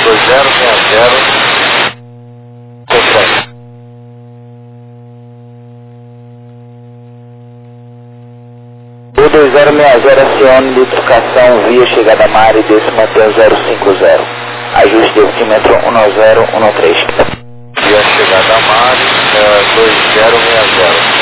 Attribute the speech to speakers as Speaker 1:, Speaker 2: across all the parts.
Speaker 1: 2060, complexo.
Speaker 2: O 2060 acione identificação via chegada Mari, desce Mantel 050. Ajuste de altímetro 1013.
Speaker 1: Via chegada Mari, 2060.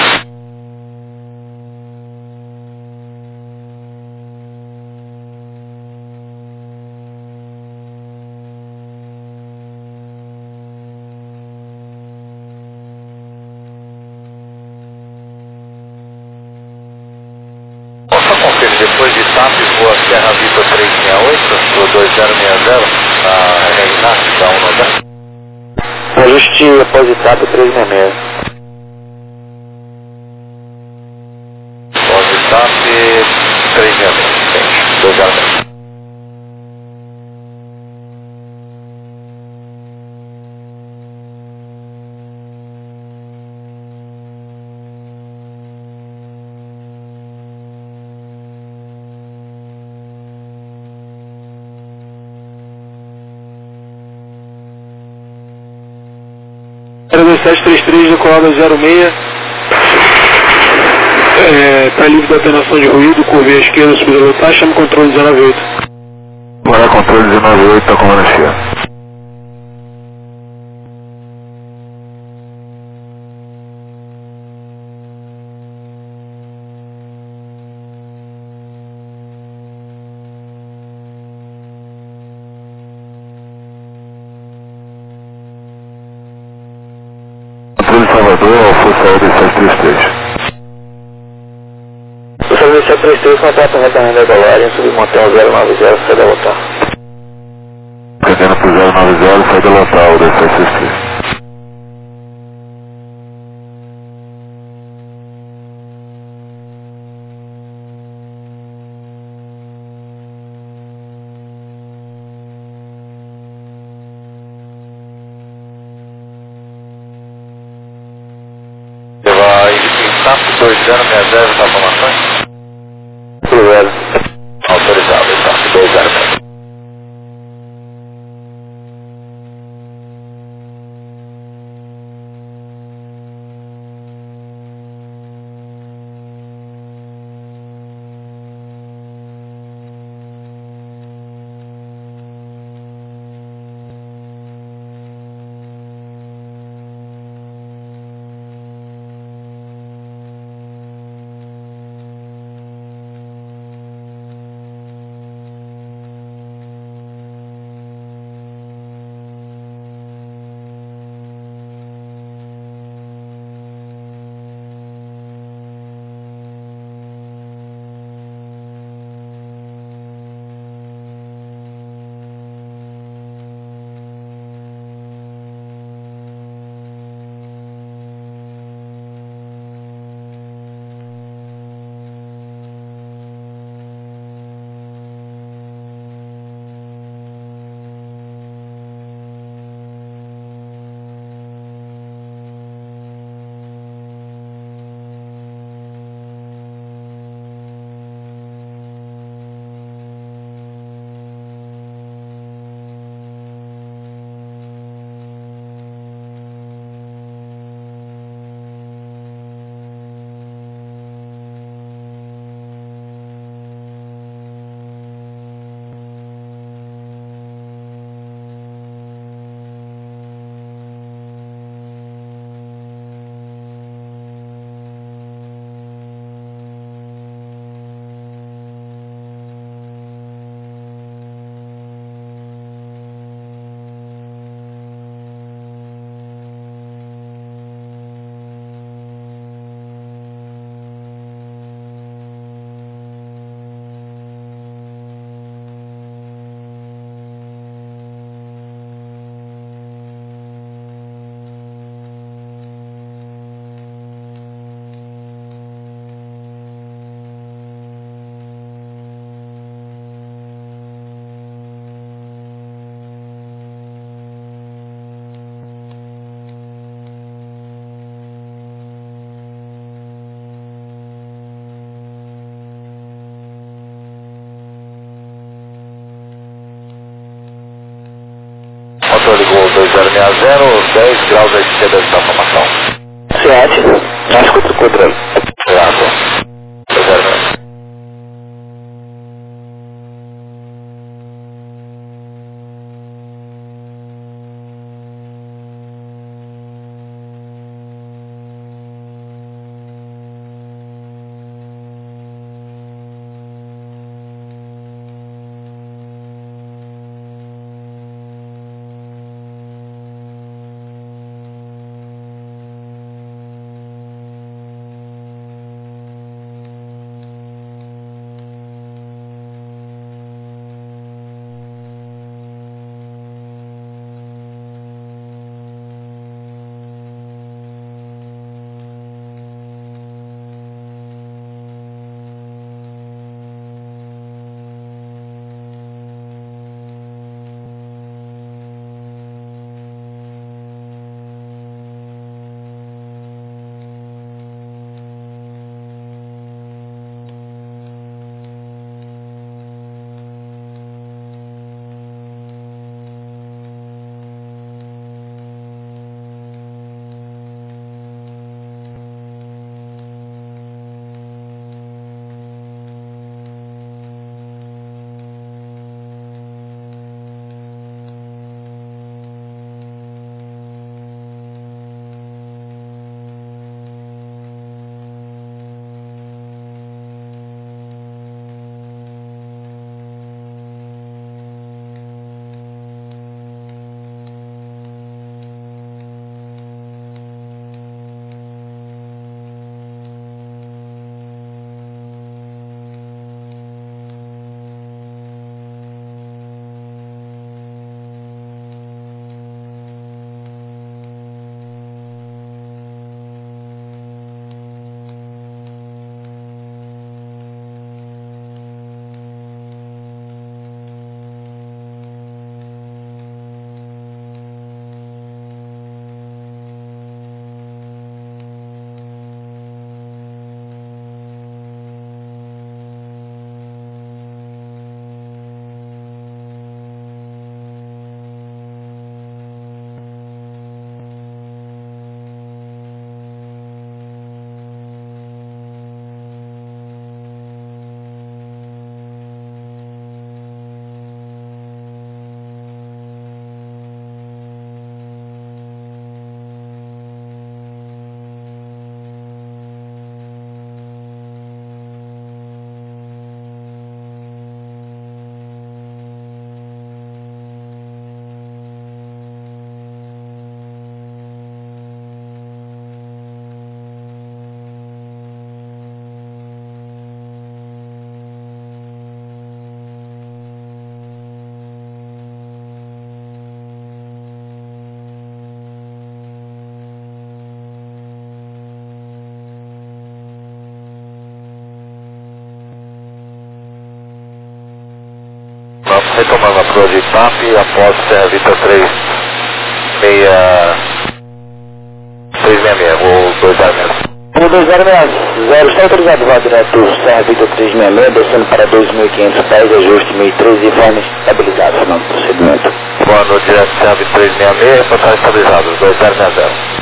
Speaker 1: Depois de TAP, voa Serra Vitor 368, do 2060, a Renato da 190.
Speaker 2: Ajuste após TAP 366.
Speaker 1: Após TAP 366, 206.
Speaker 3: Era 2733 decolada 06. Está livre da atenuação de ruído, curva à esquerda, subida lotar, chama o controle 198.
Speaker 1: Bora, controle 198, está com a cheia. Controle Salvador, Força 2733.
Speaker 2: Força 2733, contato retamente agora, subir Mantel 090, sai da lotar.
Speaker 1: Atendendo pro 090, sai da lotar, o 2733. Vai em TAP 2060, está informações?
Speaker 2: Cruzeiro.
Speaker 1: Autorizado, TAP 2060. 2060, 10 graus à esquerda da formação.
Speaker 2: SEAT, na escuta do controle.
Speaker 1: Certo. 2060. Retomando a prova de TAP após Serra Vita 366, ou 206.
Speaker 2: O 2060 está autorizado voo direto Serra Vita 366, descendo para 2.500 pés, ajuste 1013 e informe estabilizado, final do procedimento.
Speaker 1: Quando direto Serra Vita 366, reportar estabilizado, 2060.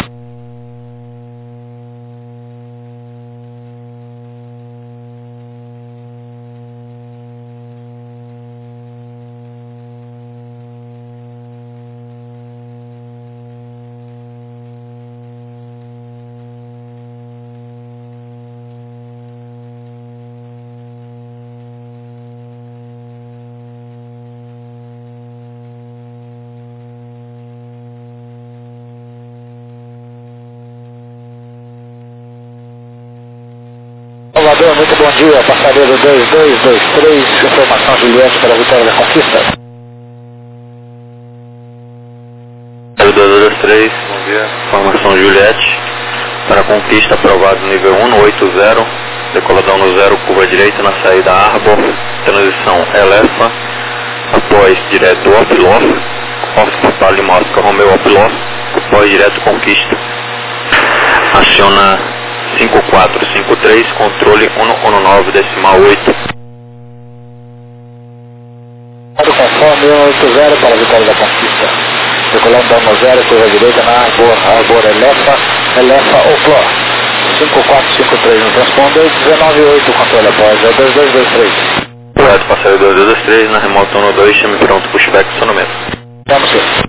Speaker 2: Salvador, muito bom dia, passageiro 2223, informação Juliette para a Vitória da Conquista.
Speaker 1: 2223, bom dia, informação Juliette, para a Conquista aprovado nível 1 no 80, decoladão no 0, curva direita na saída Arbor, transição Elefa, após direto Opilof, Oscar Palima Oscar Romeo Opilof, após direto Conquista, aciona 5453, controle 119,8.
Speaker 2: Conforme 180 para a Vitória da Conquista. decolando no 0, curva direita na Arbor Elefa Ocló. 5453 no transponder, 198, controle após 2223.
Speaker 1: Correto, passageiro 2223, na remota 12, chame pronto, pushback, acionamento.
Speaker 2: Vamos sim.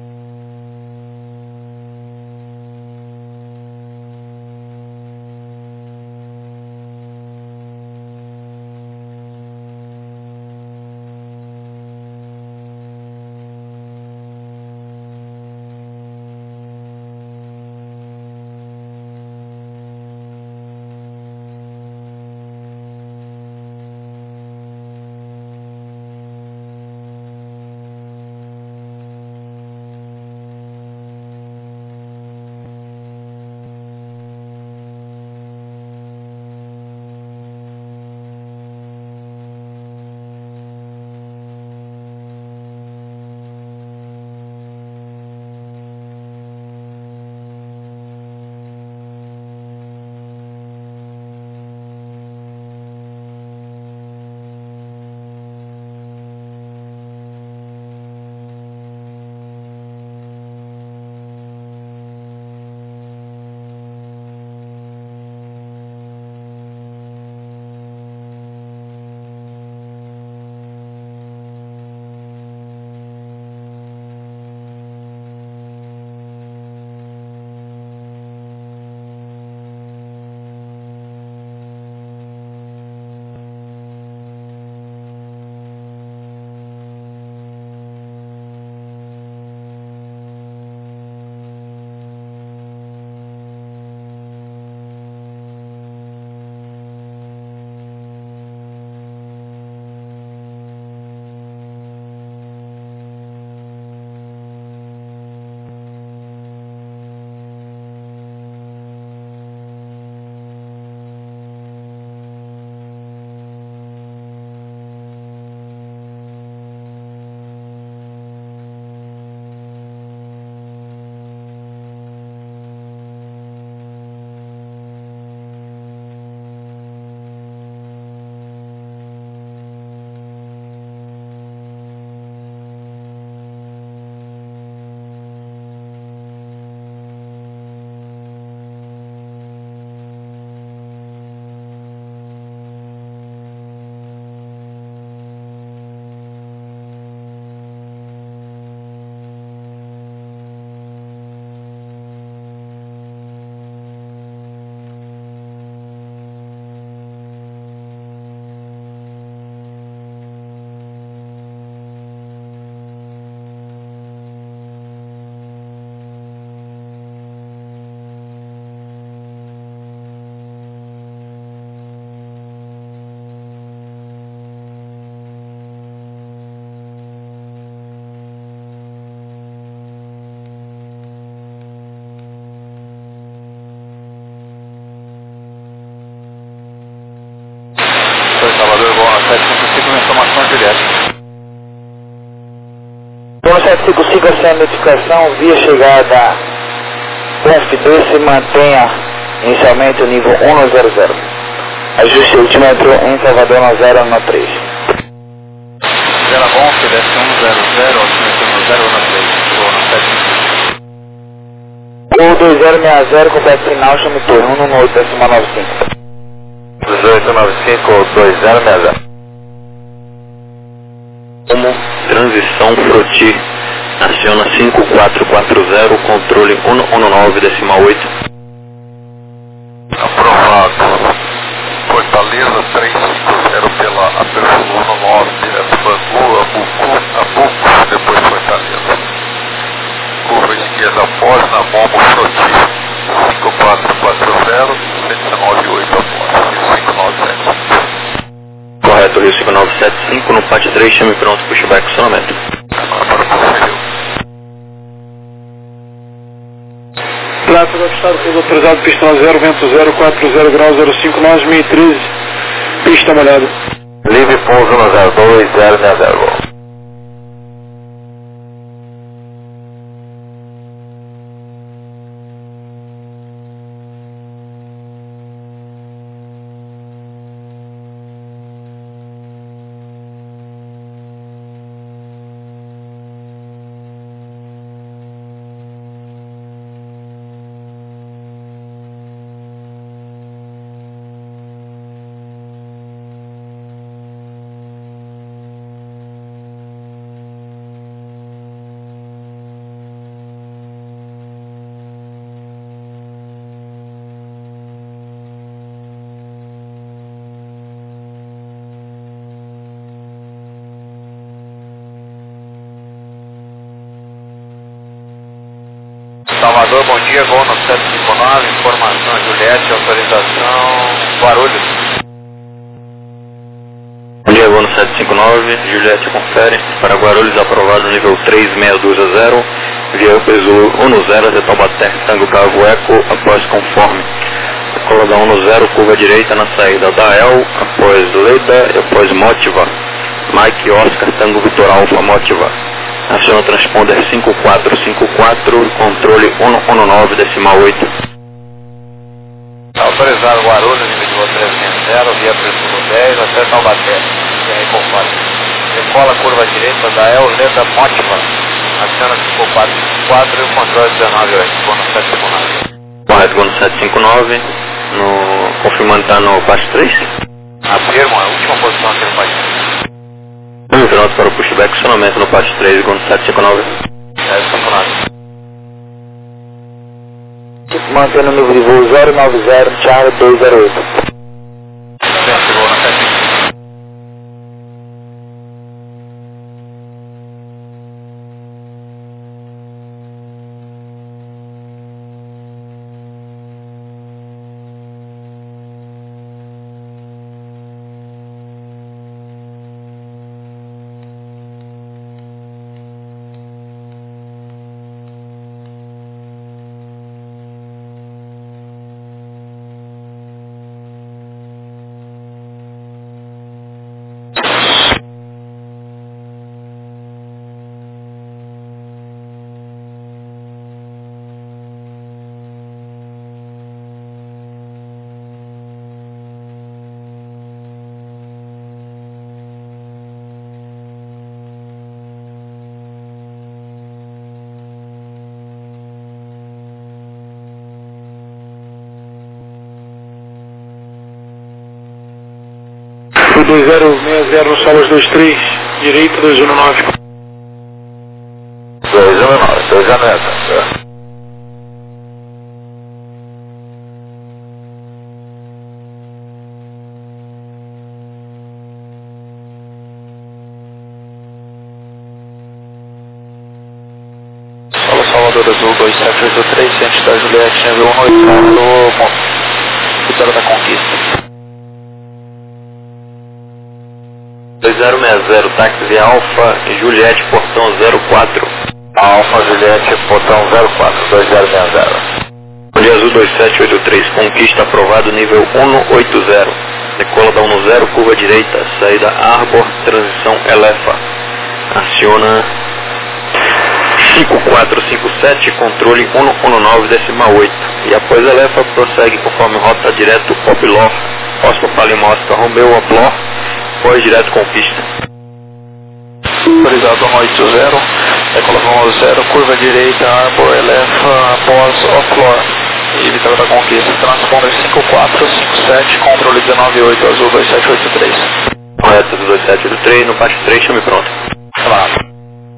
Speaker 1: Salvador, voo no 755 na informação direta.
Speaker 2: Então 755, essa notificação via chegada UFB se mantenha inicialmente o nível 100. Ajuste altímetro em Salvador no 013.
Speaker 1: Era bom que desse 100, altímetro no 013, voo no 755.
Speaker 2: O 2060, completo final, chame turno 118,95.
Speaker 1: 1895 2060. Como transição Froti, aciona 5440, controle 119,8.
Speaker 4: Aprovado. Fortaleza 350 pela Apertura 19, direto Bangu, Abuco, depois Fortaleza. Curva esquerda após, na Momo Froti, 5440, 119,8 após, 5975.
Speaker 1: Correto, Rio 5975, no PAT 3, chame pronto, pushback, acionamento.
Speaker 3: Tráfego ajustado, fundo autorizado, pista 0, vento 040 graus 05 nós, 1013, pista molhada.
Speaker 1: Livre pouso no 02060.
Speaker 4: Salvador, bom dia, voo no 759, informação Juliette, autorização Guarulhos.
Speaker 1: Bom dia, voo no 759, Juliette confere, para Guarulhos aprovado nível 3620, via peso 10, de Taubaté, Tango Bravo Eco, após conforme. Decola da 10, curva direita na saída da El, após Leda e após Motiva. Mike Oscar, Tango Vitor Alfa, Motiva. Aciona transponder 5454, controle 119,8.
Speaker 4: Autorizado Guarulhos, nível de voo 360, via preço 10 até Taubaté. E aí conforme. Decola curva direita da El, Leda, Motiva. Aciona 5454 e o controle 198, voo no 759.
Speaker 1: Correto, voo no 759, confirmando que está no passo 3.
Speaker 4: Afirmo, a última posição aqui no país.
Speaker 1: Pronto para o pushback, acionamento no passo 3, voo no 759.
Speaker 4: 759.
Speaker 2: Mantendo o nível de voo 090, Charlie 208.
Speaker 4: Sempre voo na 759.
Speaker 3: Foi 2060 no Solas 23, direito 219.
Speaker 4: 219, 219. Salvador Azul 2783, ciente da Juliette, nível 180, Vitória da Conquista.
Speaker 1: 2060, táxi Alfa, Juliette, portão 04.
Speaker 4: Alfa Juliette, portão 04, 2060.
Speaker 1: Bom dia, Azul 2783, conquista aprovado nível 180. Decola da 10, curva direita, saída Arbor, transição Elefa. Aciona 5457, controle 119,8. E após Elefa, prossegue conforme rota direto Oblor, Oscar Palima Oscar Romeu Oblor, após direto Conquista.
Speaker 4: Autorizado 180, decola 10, curva direita, Arbor, Elefa, após Oblor e Vitória da Conquista. Transponder 5457, controle 198, Azul 2783.
Speaker 1: Correto, 2783, no passo 3, chame pronto.
Speaker 4: Claro.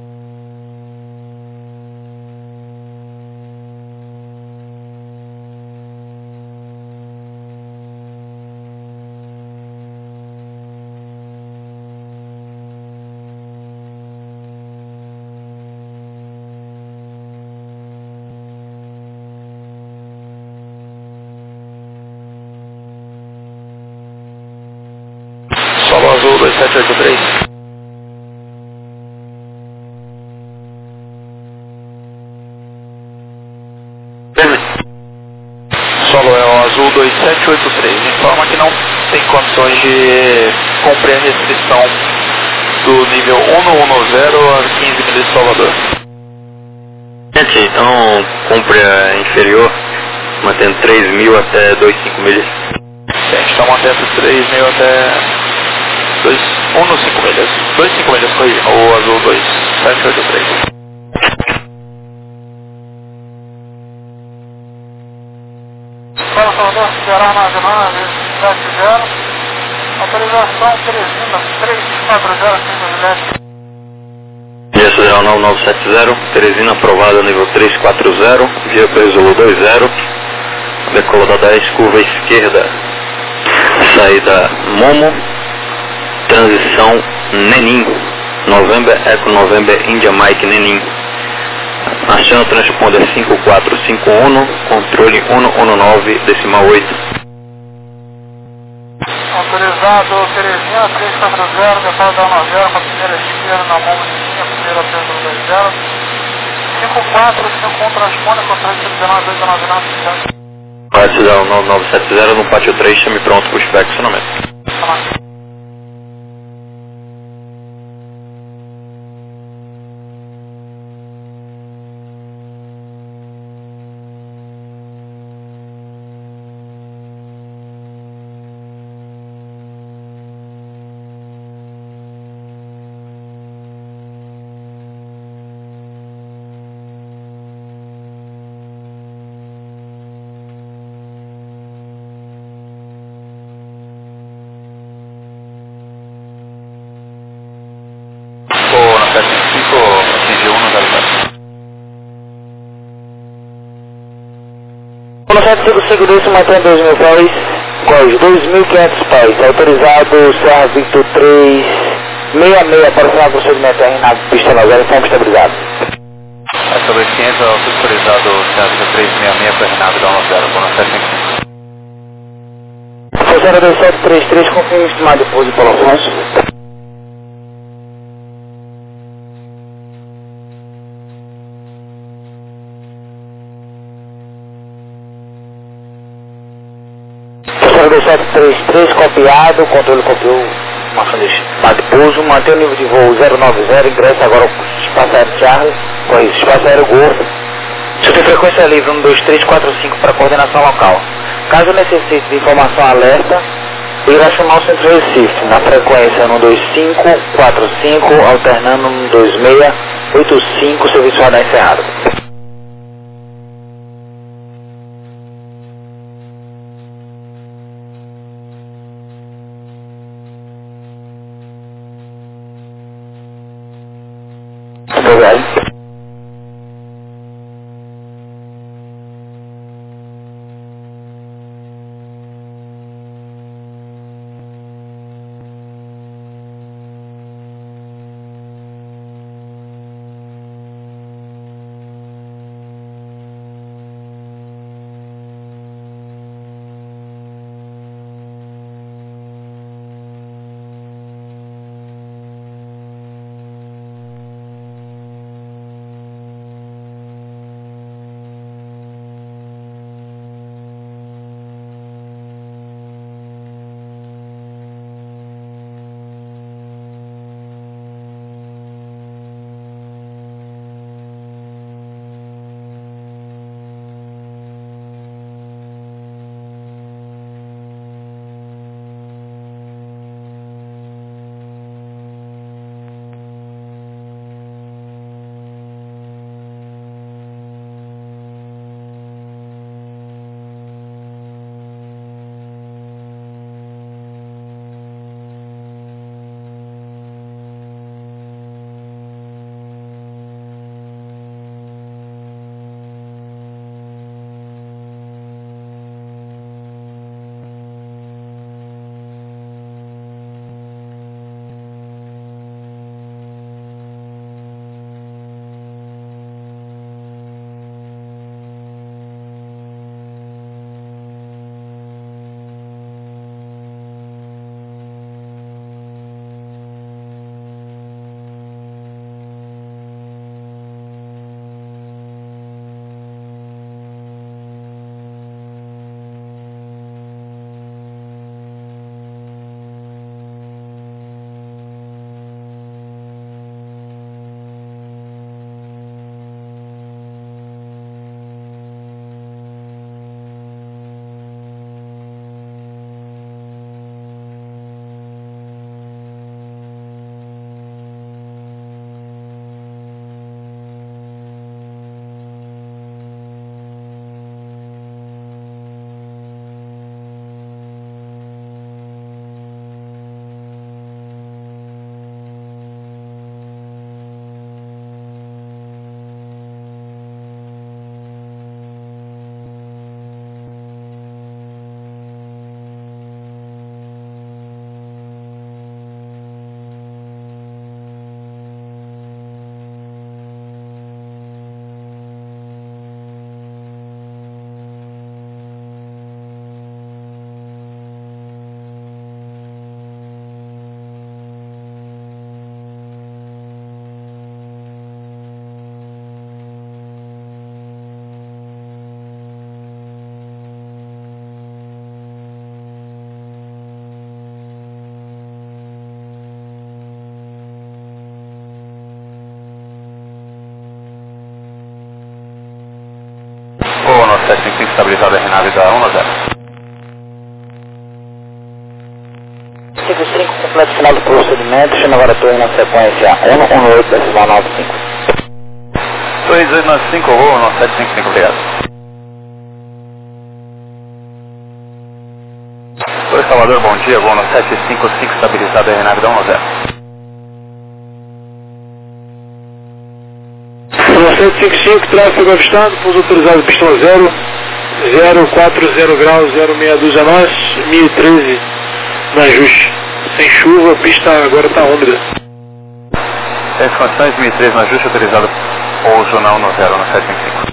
Speaker 4: Solo Azul 2783. Solo é o Azul 2783. Informa que não tem condições de cumprir a restrição do nível 110 a 15 milhas de Salvador.
Speaker 1: Gente, então cumpre a inferior, mantendo 3.000 até 2,5 milhas.
Speaker 4: A gente está mantendo 3.000 até 1,5 milhas. 2,5 milhas foi o Azul 2783.
Speaker 3: Para Salvador, Ceará 9970, autorização Teresina 3405 Juliette.
Speaker 1: Via Federal 9970, Teresina aprovada nível 340, via Presolo 20, decola da 10, curva esquerda, saída Momo, transição Nenin, November Eco November India Mike Nenin, Achando o transponder 5451, controle 119,8.
Speaker 3: Autorizado Terezinha 340, depois da 90, com a primeira esquerda na mão de linha, primeira perto do 20. 5451 transponder, controle 119,8.
Speaker 1: Vai se dar o 9970 no pátio 3, chame pronto para o inspecionamento.
Speaker 4: Ficou na 75, atingiu 100.
Speaker 2: No 75 se mantém 2.000 pés, quais 2.500 pés, autorizado Serra Victor 366 para o final do procedimento R na pista 90, tempo estabilizado.
Speaker 4: Sobre 500, autorizado Centro 366 para Renato, dá 10, por 75.
Speaker 2: Foi 02733, confirma o estimado de pouso de Paulo Afonso. Foi 02733, copiado, o controle copiou, marcando o estimado de pouso, mantém o nível de voo 090, ingressa agora o espaço aéreo Charlie, com isso, espaço aéreo Golfo. Você tem frequência livre 12345 para coordenação local. Caso necessite de informação alerta, irá chamar o centro Recife, na frequência 12545, alternando 12685, serviço radar encerrado. Obrigado.
Speaker 4: 755 estabilizado a RNAV da 190.
Speaker 2: 55 completo final do procedimento, chama agora a torre na sequência 118,95.
Speaker 4: Torre 1895, voo no 755, obrigado. Torre Salvador, bom dia, voo no 755 estabilizado a RNAV da 190.
Speaker 3: No 755, tráfego avistado, pouso autorizado pistão 040 graus 062 a nós, 1013 no ajuste. Sem chuva, a pista agora está úmida.
Speaker 4: Sem condições, 1013 no ajuste, autorizado pouso na 10 no 755.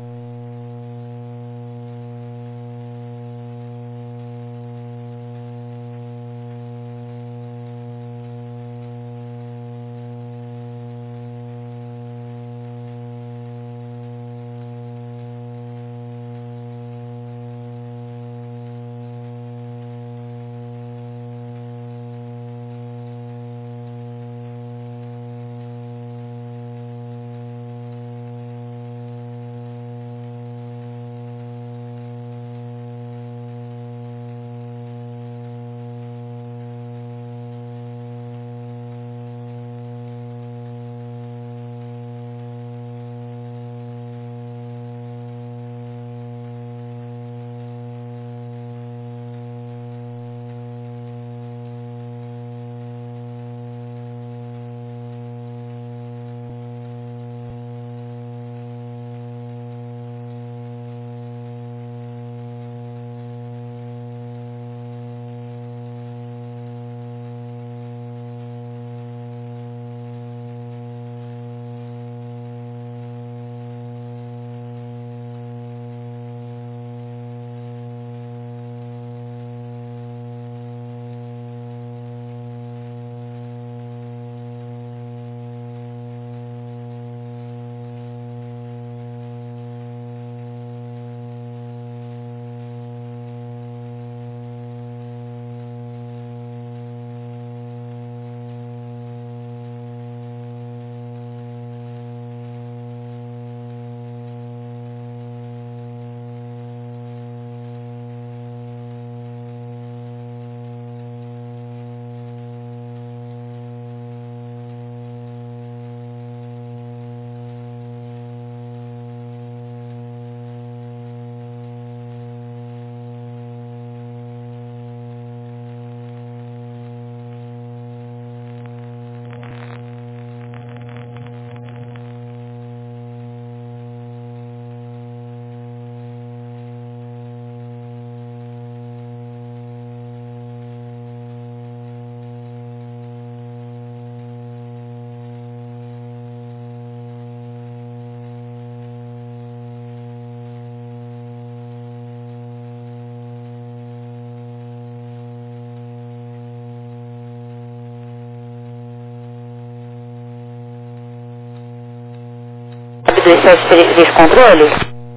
Speaker 5: sabe 2733 controle?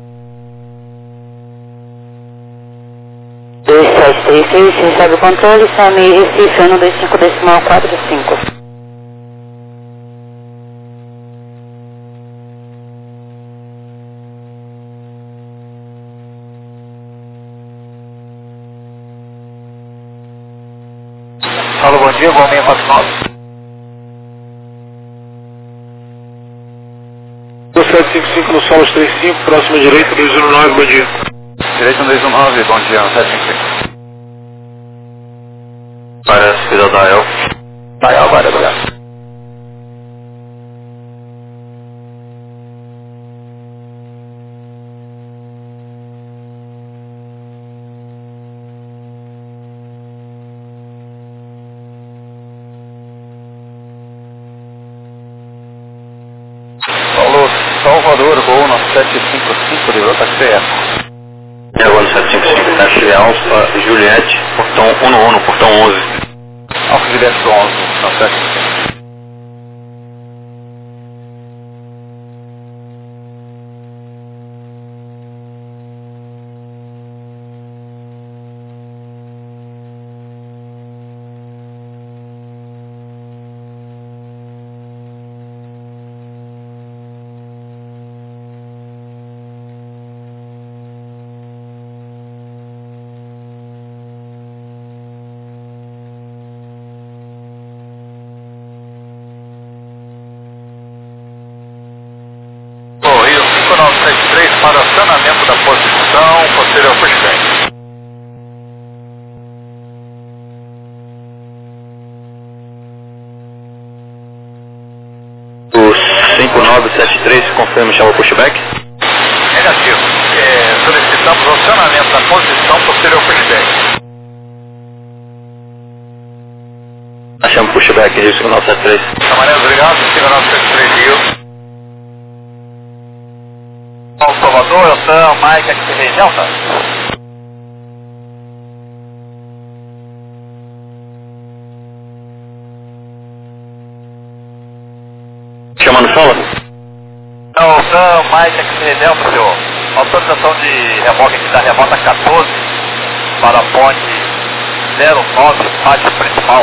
Speaker 5: 2733, recebe o controle, SAMI Recife, ano 25,45.
Speaker 4: Alô, bom dia, voo 649.
Speaker 3: 755 no Solos 35, próxima direita, 219, bom dia.
Speaker 4: Direito 219, bom dia, 755.
Speaker 1: Parece que da El.
Speaker 4: Dael, vai, obrigado. Alô, Salvador, voo no 755, livrou táxi Eco.
Speaker 1: E agora 755, taxa Alfa, Juliette, portão 11, portão 11.
Speaker 4: Alfa Juliette 11, no 755. posterior pushback.
Speaker 1: O 5973 confirma chama pushback?
Speaker 4: Negativo. Solicitamos o acionamento da posição posterior pushback.
Speaker 1: Chama pushback, Rio 5973.
Speaker 4: Camarada, obrigado. 5973 Rio. Salvador, Elton, Mike, XTV Delta.
Speaker 1: Chamando sola?
Speaker 4: Elton, Mike, XTV Delta, senhor. Autorização de reboque aqui da remota 14 para a ponte 09, pátio principal.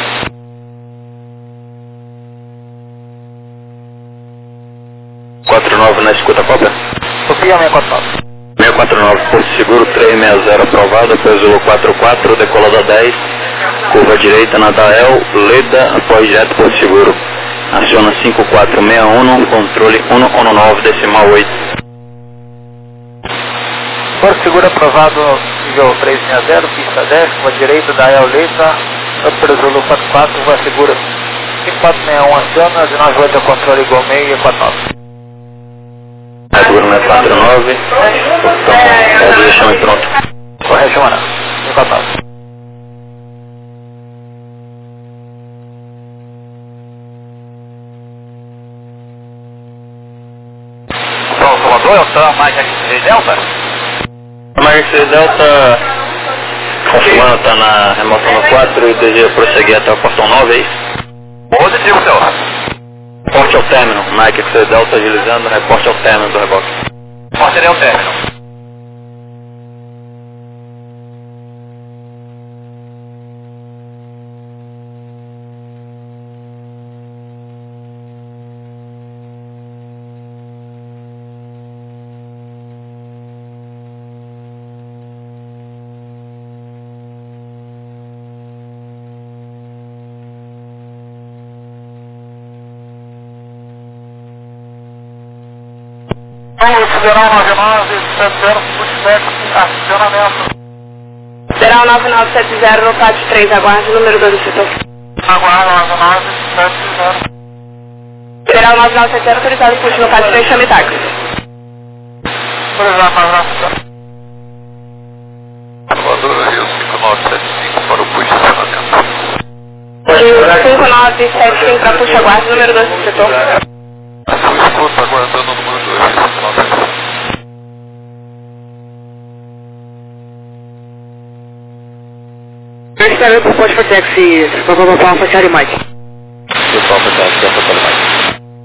Speaker 1: 49 na escuta, cópia?
Speaker 4: Sofia 649.
Speaker 1: 649, Porto Seguro 360 aprovado, Pesulo 44, decolada 10, curva direita na Dael, Leda, após direto Porto Seguro. Aciona 5461, controle 119, decimal 8.
Speaker 4: Porto Seguro aprovado, nível 360, pista 10, curva direita, Dael, Leda, Pesulo 44, curva segura. 5461 aciona, 198 controle igual meio e 49.
Speaker 1: Seguro 649, pode deixar pronto.
Speaker 4: Correto, Mara. 149. Salvador, Elton, Mike XTV Delta.
Speaker 1: Mike XTV Delta, confirmando, está na remoção no 4 e deseja prosseguir até o portão 9, é isso?
Speaker 4: Positivo, senhor.
Speaker 1: Reporte ao término, Mike XTV Delta agilizando, reporte ao término do reboque.
Speaker 4: Portaria ao término. Federal 9970, pushback, acionamento.
Speaker 5: Federal 9970, no pátio 3, aguarde o número 2 do setor.
Speaker 4: Aguarda 9970.
Speaker 5: Federal 9970, autorizado push no pátio 3, chame táxi.
Speaker 4: Autorizado 9970. Salvador, Rio 5975 para o push acionamento.
Speaker 5: Rio 5975 para push, aguarde o número 2 do setor.
Speaker 4: Escuta, aguardando o número 2.
Speaker 5: Espera por pode for taxi, Alpha Charlie Mike.
Speaker 1: Alpha Charlie Mike.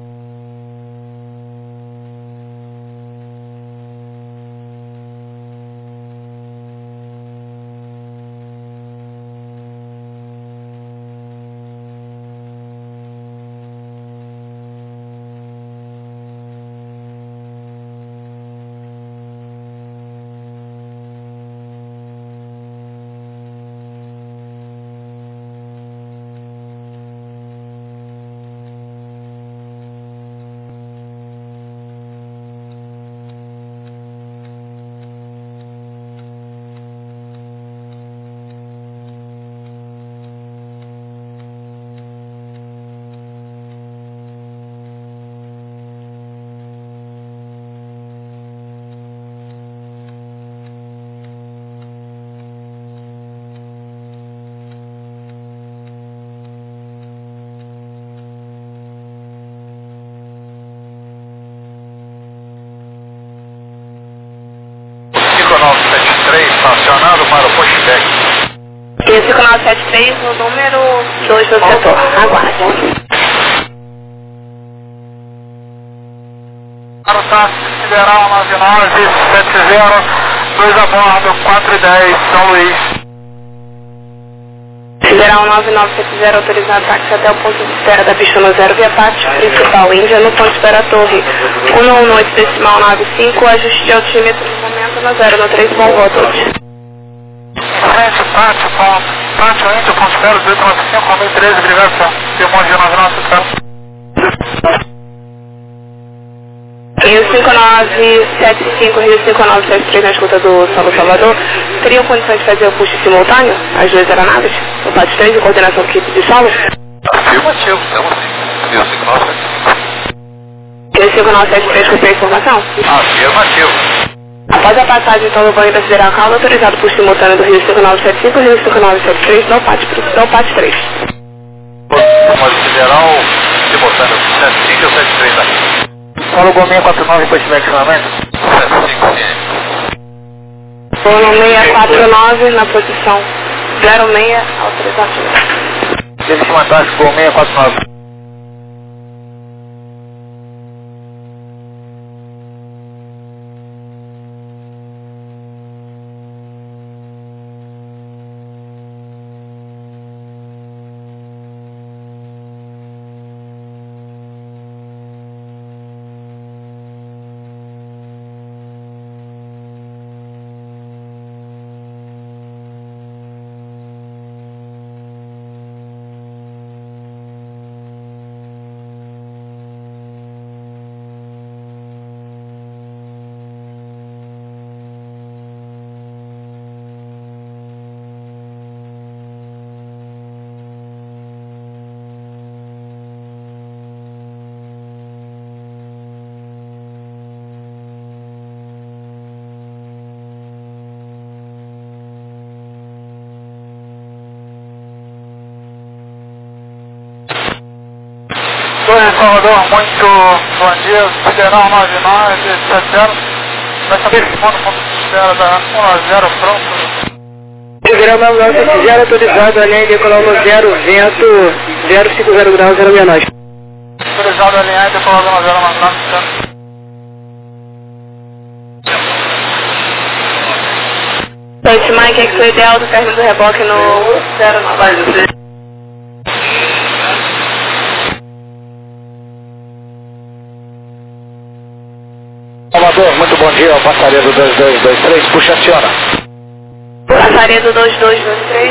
Speaker 4: Acionado para o pushback.
Speaker 5: E 5973 no número 2 do setor. Aguarde.
Speaker 3: Para o táxi Federal 9970, 2 a bordo, 4 e 10, São Luís.
Speaker 5: Federal 9970, autorizado táxi até o ponto de espera da pista no 0 via pátio principal, Índia, no ponto de espera Torre 118 decimal 95, ajuste de altímetro no momento no 0 no 3, bom voo a todos.
Speaker 3: Frente, pátio, Índia, ponto de espera 1895, Romeu 13, obrigado, senhor. Filmão de 9970.
Speaker 5: E o 59 5975, Rio 5973 na escuta do Solo Salvador. Teriam condições de fazer o push simultâneo, as duas aeronaves? O PAT 3 em coordenação com equipe de solo?
Speaker 4: Afirmativo, estamos sim. Rio 5973.
Speaker 5: Rio 5973 com a informação?
Speaker 4: Afirmativo.
Speaker 5: Após a passagem então do banho da Federal Calma, autorizado por simultâneo do Rio 5975, Rio 5973, no PAT 3.
Speaker 4: Pode Federal, simultâneo 75 ou 73 aqui.
Speaker 2: Fala o Gominha 49 para esse mencionamento.
Speaker 4: 75 sim.
Speaker 5: Fono 649 na posição 06, autorização.
Speaker 2: Teve que mandar esse Gominha 49.
Speaker 3: Salvador, muito bom dia, Federal 9970, vai saber se manda ponto de espera da 10 pronto.
Speaker 2: Federal 9970 autorizado a linha decolar no 0, vento 050 graus 069.
Speaker 3: Autorizado a linha decolar no 0, mandando.
Speaker 5: Então, Mike, é que foi ideal do término do reboque no 09.
Speaker 2: Salvador, muito bom dia, passaria do 2223, puxa, aciona.
Speaker 5: Passaria do 2223,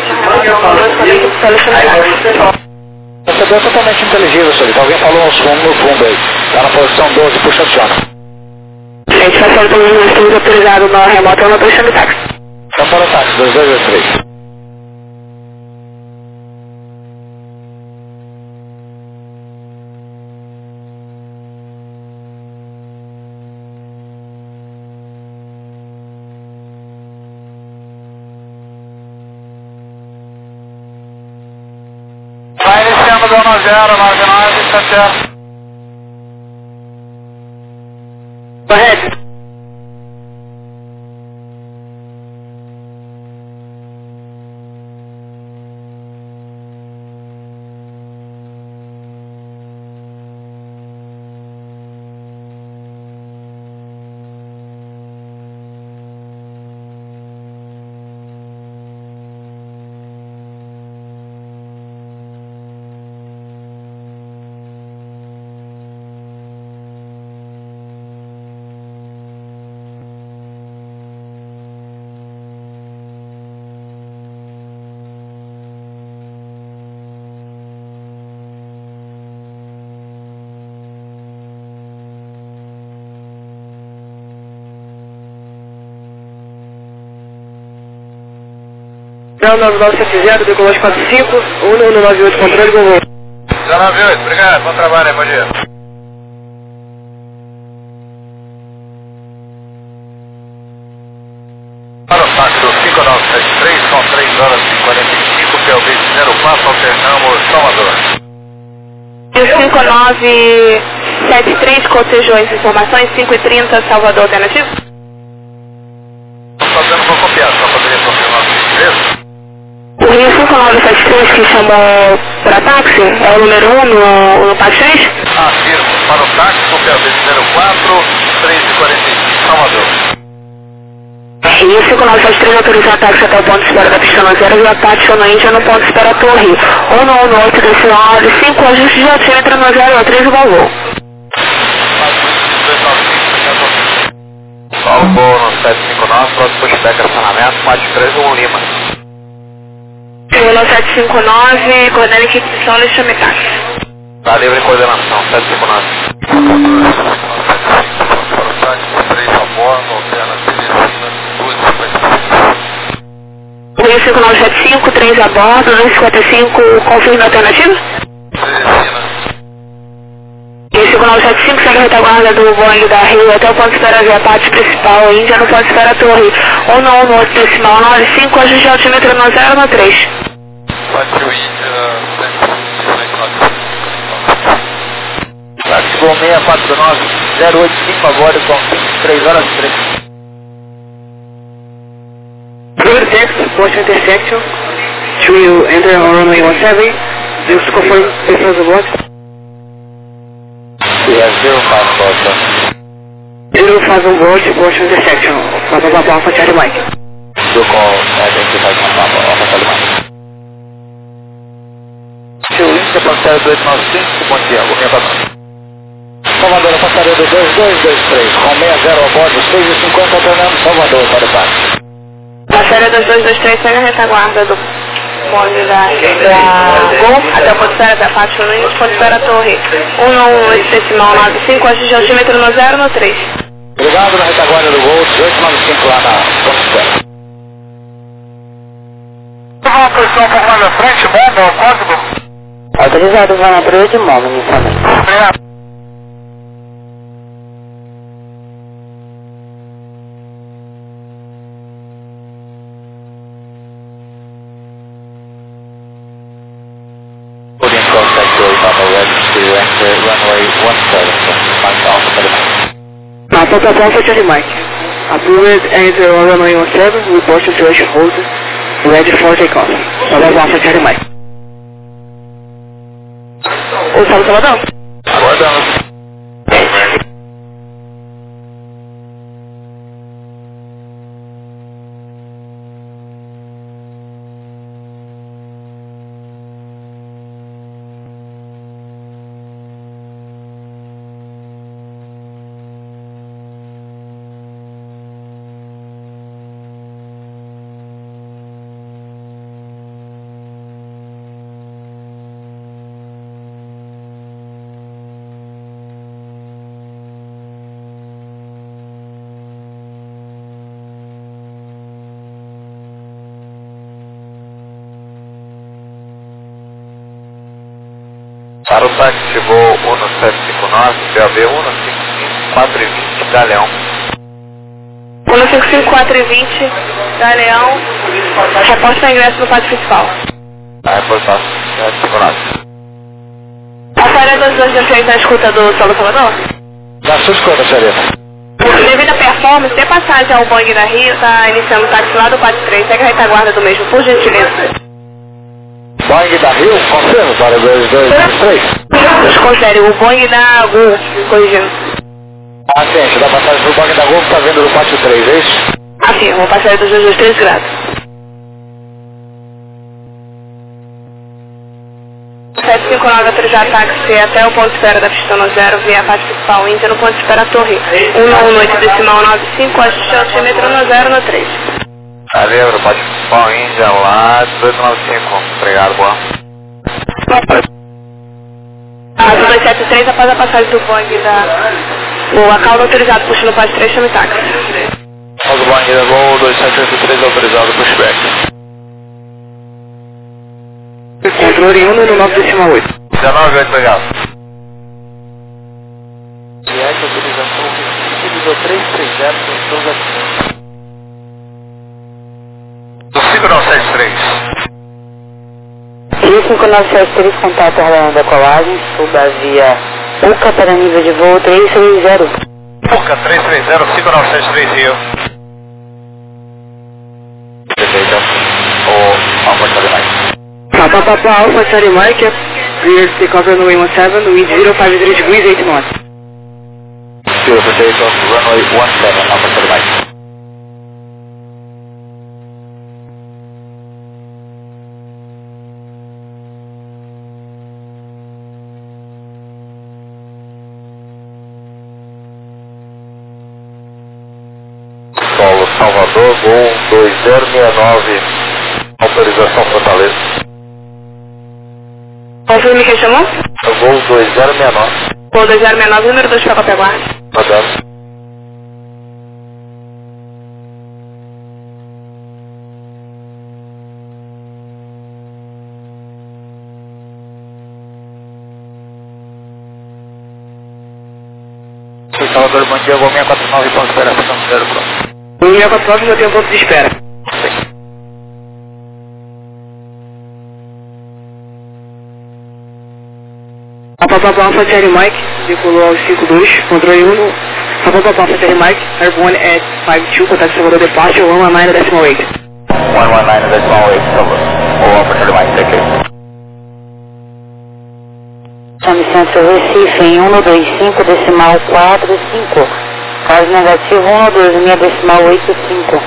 Speaker 2: Recebeu totalmente inteligível, senhor. Alguém falou uns rumos no fundo aí. Está na posição 12, puxa, aciona.
Speaker 5: Gente, passando por um estúdio autorizado no remoto, eu não estou chamando táxi.
Speaker 2: Então para o táxi, 2223.
Speaker 3: Vai iniciando do 10, 9970.
Speaker 5: Correto.
Speaker 2: Não, 9970, decolagem 45, 1198, controle, Gol.
Speaker 4: 098, obrigado, bom trabalho aí, bom dia. Para o táxi do 5973, são 3 horas e 45, PLB 04, alternamos Salvador.
Speaker 5: E o 5973 cotejou as informações, 5h30, Salvador alternativo?
Speaker 4: Estou fazendo uma copiada, só poderia confirmar o endereço?
Speaker 5: O Rio 5973 que chamou para táxi é o número 1 no PAT 3?
Speaker 4: Afirmo, para o táxi do PLB 04, 3h45, Salvador.
Speaker 5: Rio 5973 autorizar táxi até o ponto de espera da pista 0 e a PAT Índia no ponto de espera Torre. 118 decimal 5 ajuste de altímetro no 013 do voo.
Speaker 4: Salvo no 759, próximo pushback acionamento, PAT 3 Lima.
Speaker 5: No 759, coordena a equipe de solo e chame táxi.
Speaker 4: Tá livre em coordenação, 759.
Speaker 5: 25975, 3 a bordo, 255, confirme a alternativa? 25975, segue a retaguarda do Boeing da Rio até o ponto de espera via parte principal, Índia, no ponto de espera torre 118 decimal 95, ajuste altímetro no 0 no 3.
Speaker 2: Táxi Gol 649085, agora com 3 horas 3.
Speaker 5: Clear text, approach intersection, should you enter on runway 17, just confirm preference of watch.
Speaker 2: We have 05 Alpha.
Speaker 5: 05 on board, approach intersection, Papa Alpha Charlie Mike.
Speaker 2: Do call, identify com Papa Alpha Charlie Mike. Seu Índia, passageiro 295, bom dia, Gominha Batata. Salvador, passageiro 2223, com 60 a bordo, 6h50, alternando Salvador para o táxi.
Speaker 5: Passageiro 2223, segue a retaguarda do Boeing da Gol até o ponto de espera da parte 1, ponto de espera torre 118 decimal 95, ajuste altímetro no 0 no 3.
Speaker 2: Obrigado, na retaguarda do Gol, 1895 lá na ponto de espera.
Speaker 3: Uma posição um pouco mais à frente, bomba, o código.
Speaker 2: Autorizado, vai na prioridade de móvel, inicialmente.
Speaker 3: Obrigado.
Speaker 2: Podium call taxiway, Papa Red to enter runway 17, Mike Alpha Charlie Mike.
Speaker 5: Papa Alpha Charlie Mike. Approved, enter on runway 17, report situation hold, ready for takeoff. Papa Alpha Charlie Mike. Ô, Salvador?
Speaker 2: Aguardamos.
Speaker 4: Para o táxi Gol 1759, BAB 155, 420, Galeão.
Speaker 5: 155, 420, Galeão, reposta ingresso no pátio principal.
Speaker 4: Reportagem 1759.
Speaker 5: Passageiro 2223 na escuta do Solo Salvador?
Speaker 2: Na sua escuta, senhorita.
Speaker 5: Devido à performance, de passagem ao Boeing da Rio, está iniciando o táxi lá do pátio 3, segue a retaguarda do mesmo, por gentileza.
Speaker 2: Boeing da Rio, confirma para 2223.
Speaker 5: Confere, o Boeing da Gol, corrigindo.
Speaker 2: Ah, sim, você dá passagem pro Boeing da Gol que está vindo do pátio 3, é isso?
Speaker 5: Afirma, o passageiro 2223 graus. 759 autorizado táxi até o ponto de espera da pista no 0 via a parte principal Índia no ponto de espera torre 118 decimal 95, ajuste altímetro no 0 no 3.
Speaker 4: Valeu, pode principal Índia lá, 1895. Obrigado, boa.
Speaker 5: A 273 após a passagem do Boeing da... O acaldo autorizado puxando parte 3, chame táxi.
Speaker 4: Após o Boeing da Gol 2783 autorizado pushback.
Speaker 5: Controle 1 no 9 decimal 8.
Speaker 4: 19,8, obrigado.
Speaker 2: Viagem, autorização, nível 330, Souza.
Speaker 4: Do 5973.
Speaker 2: 5973, contato da colagem, sul da via UCA para nível de voo 330.
Speaker 4: UCA 330, 5973 Rio. Perfeito. O Alpha Charlie Mike.
Speaker 5: Papa Alpha Charlie Mike, clear to cover runway 17, wind 053 degrees 8 knots.
Speaker 4: Clear for takeoff, runway 17, Alpha Charlie Mike. Solo Salvador, Gol 2069, autorização Fortaleza.
Speaker 5: Confirme quem chamou?
Speaker 4: Gol 2069.
Speaker 5: Gol 2069, número 2 para Copeguarda.
Speaker 4: Rodando. Salvador, bom dia, vou 649, ponto de espera, estação 0, pronto.
Speaker 2: 649 já tem um ponto de espera. Papapá Alpha Charlie Mike, decolou aos 52, controle 1. Papapá Alpha Charlie Mike, Airborne at 52, contato Salvador Departure, 119.8.
Speaker 4: 119.8, Salvador. Ou Alpha Charlie Mike, take care.
Speaker 6: Chame Centro Recife em 125 decimal 45. Caso negativo 126 decimal 85.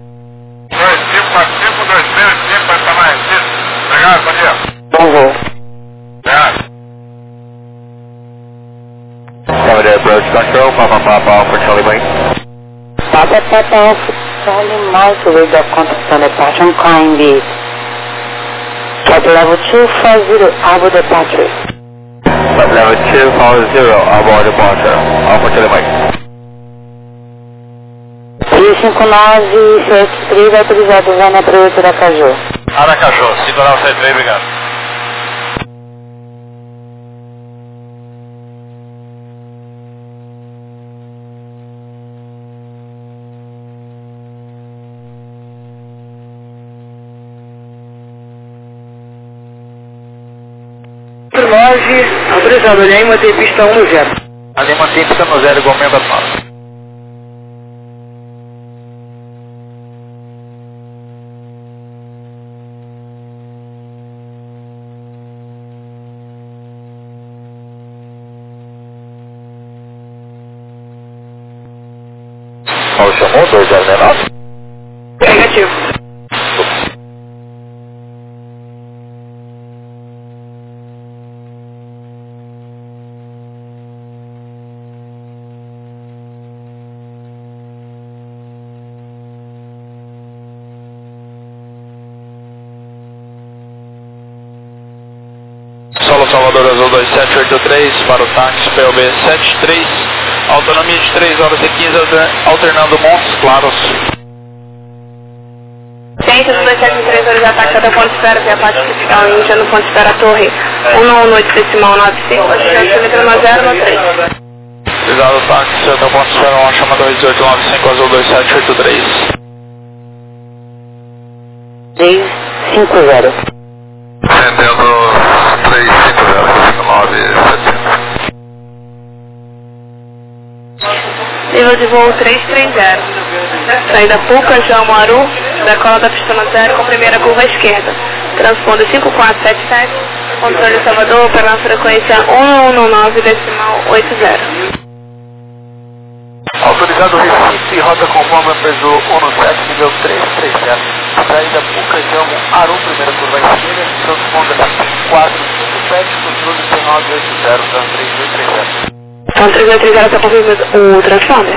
Speaker 3: 254523, para estar mais Recife. Obrigado, bom dia.
Speaker 6: Bom voo.
Speaker 3: Obrigado.
Speaker 4: Salvador Approach Control, Papa Alpha Charlie Mike.
Speaker 6: Papa Alpha Charlie Mike, with the contact on departure, I'm calling the Cat level 240, Abo departure.
Speaker 4: Level 240, aboard departure. Alpha Charlie Mike.
Speaker 6: 35973 autorizado, Vânia para 8 Aracaju.
Speaker 3: Aracaju, 5973, obrigado.
Speaker 2: Por 9, autorizado, Lima, mantém pista 1 no 0.
Speaker 4: Ali mantém pista no 0, igual 649. Qual chamou? 209?
Speaker 2: Negativo.
Speaker 3: Solo Salvador Azul 2783 para o táxi PLB 73, autonomia de 3 horas e 15, alternando Montes Claros.
Speaker 5: Ciência do 273 horas de ataque até o ponto de espera, via parte fiscal Índia no ponto de espera Torre 118 decimal 95, ajuste no 0 no 3.
Speaker 3: Obrigado, táxi, até o ponto de espera, uma chamada 2895 Azul 2783.
Speaker 6: 350.
Speaker 3: Atendendo 350-9700.
Speaker 5: Nível de voo 330. Saída Puca, João Maru, decola da pista 0 com primeira curva à esquerda. Transponder 5477, controle Salvador pela frequência 119 decimal 80.
Speaker 3: Autorizado Recife, rota conforme peso 17, nível 330. Saída Puca, João Aru, primeira curva à esquerda, transponder 5457, controle 1980, 3230.
Speaker 5: Então 3230 está confirmando o transponder.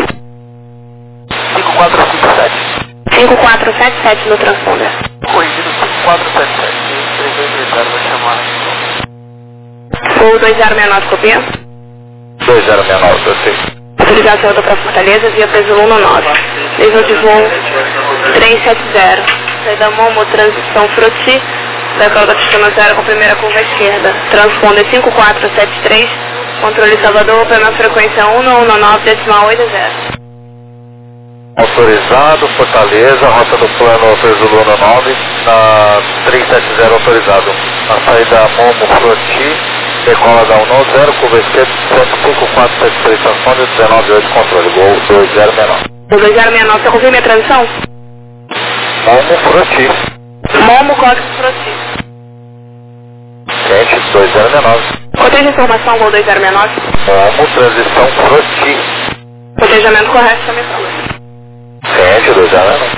Speaker 3: 5457.
Speaker 5: 5477 no transponder.
Speaker 3: Corrigido 5477. 3230 vai chamar.
Speaker 5: Voo 2069, copia.
Speaker 4: 2069, perfeito.
Speaker 5: Utilização do para Fortaleza via peso 119. Nível de voo 370. Saída Momo, transição Froti, decola da pista 0 com primeira curva à esquerda. Transponder 5473, controle Salvador pela frequência 119 decimal 80.
Speaker 4: Autorizado, Fortaleza, rota do plano peso Luna 9, na 370 autorizado. Na saída Momo Froti, decola da 190, curva esquerda, 5473, transponder 198, controle, gol 2069.
Speaker 5: O 2069, você confirma a transição?
Speaker 4: Momo Froti,
Speaker 5: Momo, código Froti.
Speaker 4: gente, 2069.
Speaker 5: Coteja informação, voo 2069.
Speaker 4: Momo, transição Froti,
Speaker 5: Cotejamento correto, também fala.
Speaker 4: gente, 2069.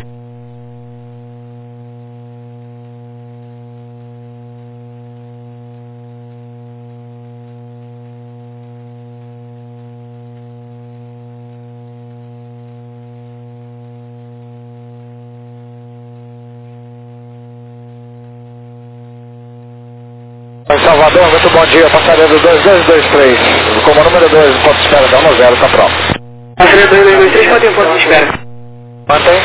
Speaker 2: Em Salvador, muito bom dia, passageiro 2223, como número 2, ponto de espera, dá 0, está pronto. Passageiro 2223, qual tem ponto de espera? Mantém.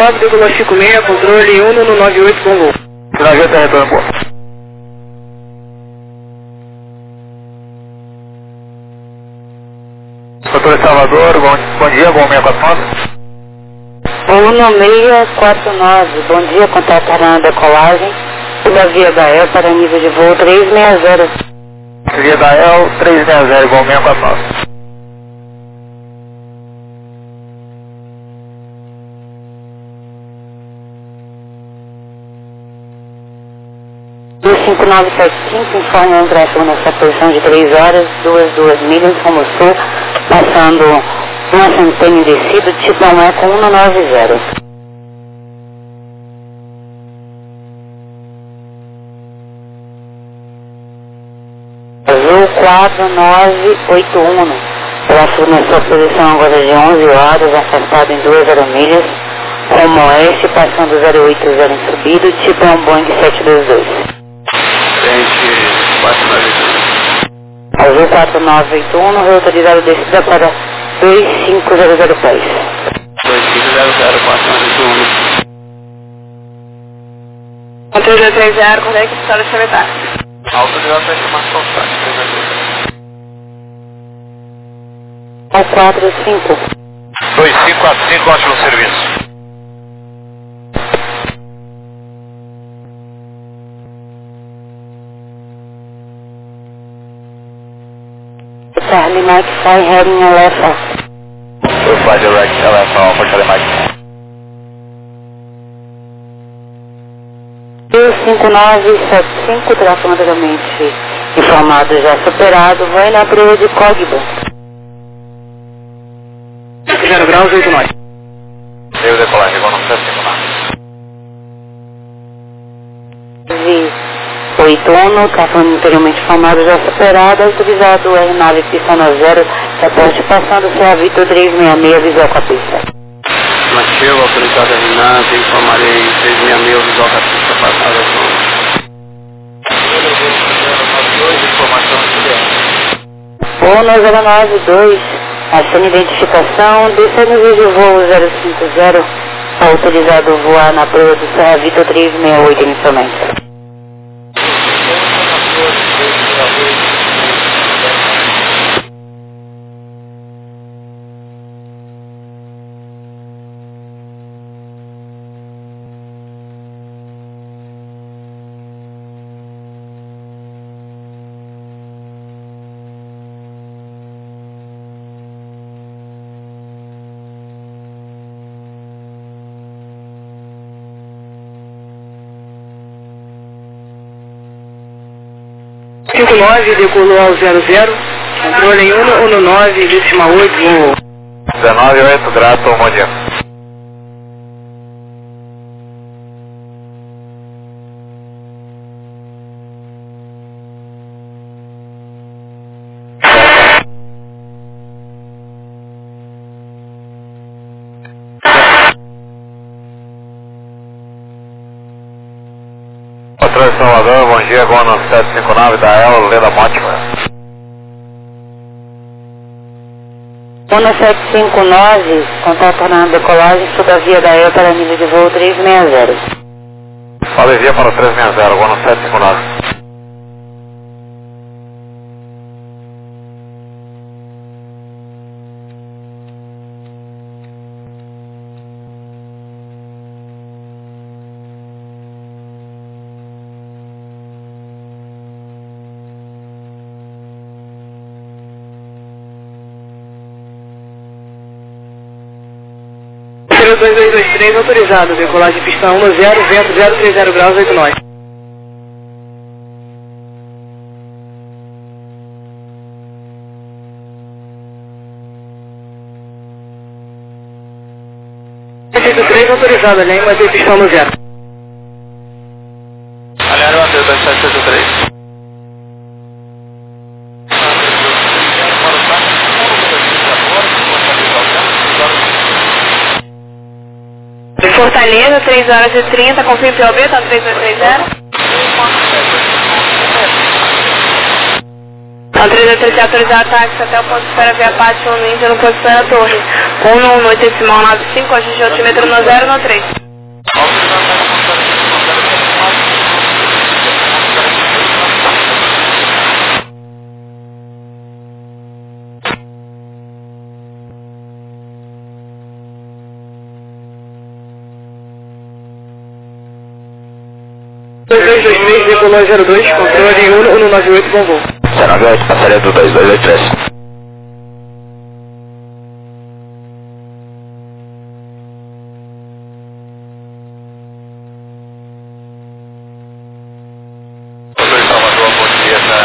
Speaker 3: 5-9, decolou 5-6, controle 1 no 98 com voo.
Speaker 2: Finalizou, tá retorno, boa. Doutor Salvador, bom dia, bom 649.
Speaker 6: 1649, bom dia, contato na decolagem, da via da El para nível de voo 360.
Speaker 2: Via da El 360, igual 649.
Speaker 6: O 5975 informa um tráfego nessa posição de 3 horas, 2 milhas, rumo sul, passando uma centena descido, tipo um eco 190. Azul 4981, tráfego nessa posição agora de 11 horas, afastado em 2 milhas, rumo oeste, passando 080 em subido, tipo um Boeing 722. Azul 4981, reautorizado descida para 2500 pés.
Speaker 3: 2500, 4981. Controle 230, correto, história de chavetar. Autorizado para estimação, tá?
Speaker 6: 45.
Speaker 4: 2545, ótimo serviço.
Speaker 6: Charlie Mike 5 heading LFA.
Speaker 4: Fly direct LFA for Charlie Mike.
Speaker 6: 5975, tráfego anteriormente informado já superado, vai na prova de Cogba.
Speaker 3: 0 graus, 8 nós.
Speaker 4: Deu decolagem, igual não precisa
Speaker 6: 81, tráfego anteriormente informado já superado, autorizado R9 pista na 0, reporte passando CA Vitor 366, visual com a pista.
Speaker 3: Mativo, autorizado R9, informarei 366, visual com a pista passada.
Speaker 6: Ono 092, achando identificação, descendo de voo 050, autorizado voar na prova do CA Vitor 368 inicialmente.
Speaker 3: Decolou ao 00, controle em 119, décima 8, voo.
Speaker 4: 198, grato, bom dia. Patrulha de Salvador, bom dia, Gono 759 da El, Leda Mótima.
Speaker 6: Ono 759, contato na decolagem, sobre a via da El para nível de voo 360.
Speaker 4: Fala via para o 360, Gono 759.
Speaker 3: Número 2223, autorizado, decolagem pista 10, vento 030 graus, 8 nós. Autorizado, além manter pista 10.
Speaker 4: Aliado, manter 2783.
Speaker 5: Fortaleza, 3 horas e 30, confirme POB, tá 3230. Então, 383 autorizado táxi até o ponto de espera via Pátio no Índia, no ponto de espera Torre. 118 decimal 95, ajuste de altímetro no 0 no 3.
Speaker 3: Decolou 02, controle 198, bom voo.
Speaker 2: 098, passaria do 2283.
Speaker 4: Salvador, bom dia, na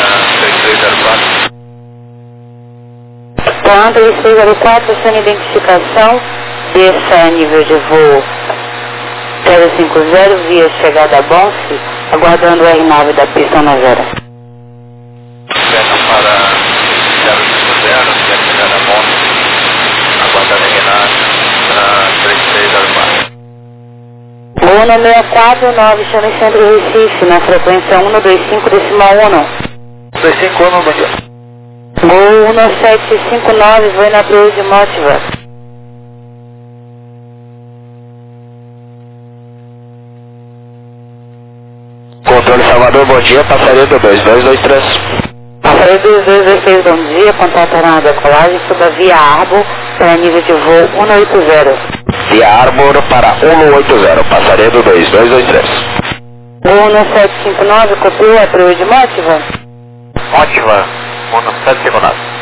Speaker 4: 3304.
Speaker 6: Então, 3304, sendo identificação, desça a nível de voo 050 via chegada a Bonse, aguardando o R9 da pista na 0.
Speaker 4: Certo para 050, via chegada a Bonse, aguardando R9 na 3304.
Speaker 6: Voo no 649, chama em Centro Recife, na frequência 125 decimal 1.
Speaker 3: 251, bom dia.
Speaker 6: Voo 1759, voo na Cruz de Motiva.
Speaker 2: Controle Salvador, bom dia, passaria do 2223.
Speaker 6: Passaria do 2223, bom dia, contatará a decolagem sobre a via Arbor para nível de voo 180.
Speaker 2: Via Arbor para 180, passaria do 2223.
Speaker 6: Voo 1759, copiou a Cruz de Motiva.
Speaker 4: Motiva, 1759.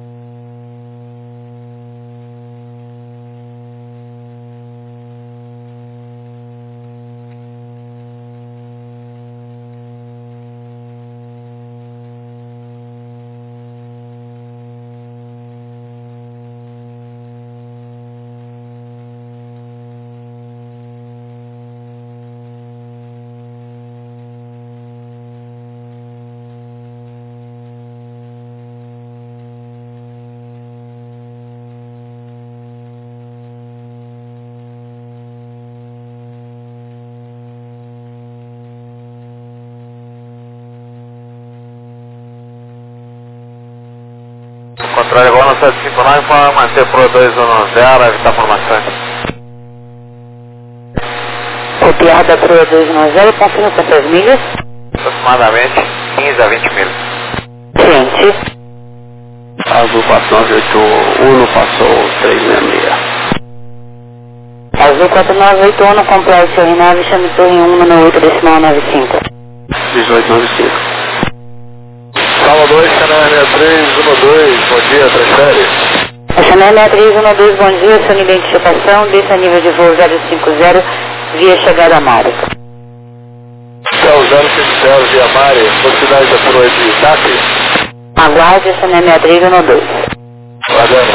Speaker 4: Controle agora no 759 para manter Pro 210, evitar formações.
Speaker 6: Copiada Pro 210, confirma quantas milhas?
Speaker 4: Aproximadamente 15 a 20 milhas.
Speaker 6: Ciente.
Speaker 2: Azul 4981 passou 366.
Speaker 6: Azul 4981, complexo R9, chame torre 1 no 8 decimal 95.
Speaker 2: 1895.
Speaker 3: Salvador, Chanel 6312, bom dia, transfere.
Speaker 6: A Chanel 6312, bom dia, sua identificação, desça a nível de voo 050, via chegada a Márica.
Speaker 3: Céu 050, via Mari, velocidade da Pro de táxi.
Speaker 6: Aguarde a Chanel 6312.
Speaker 3: Aguarda.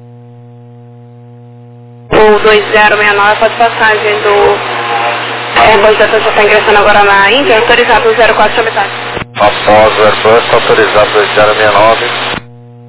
Speaker 5: O 2069, pode passagem do Airbus já está ingressando agora na Índia, autorizado 04 metade.
Speaker 4: Após o Airbus, autorizado 2069.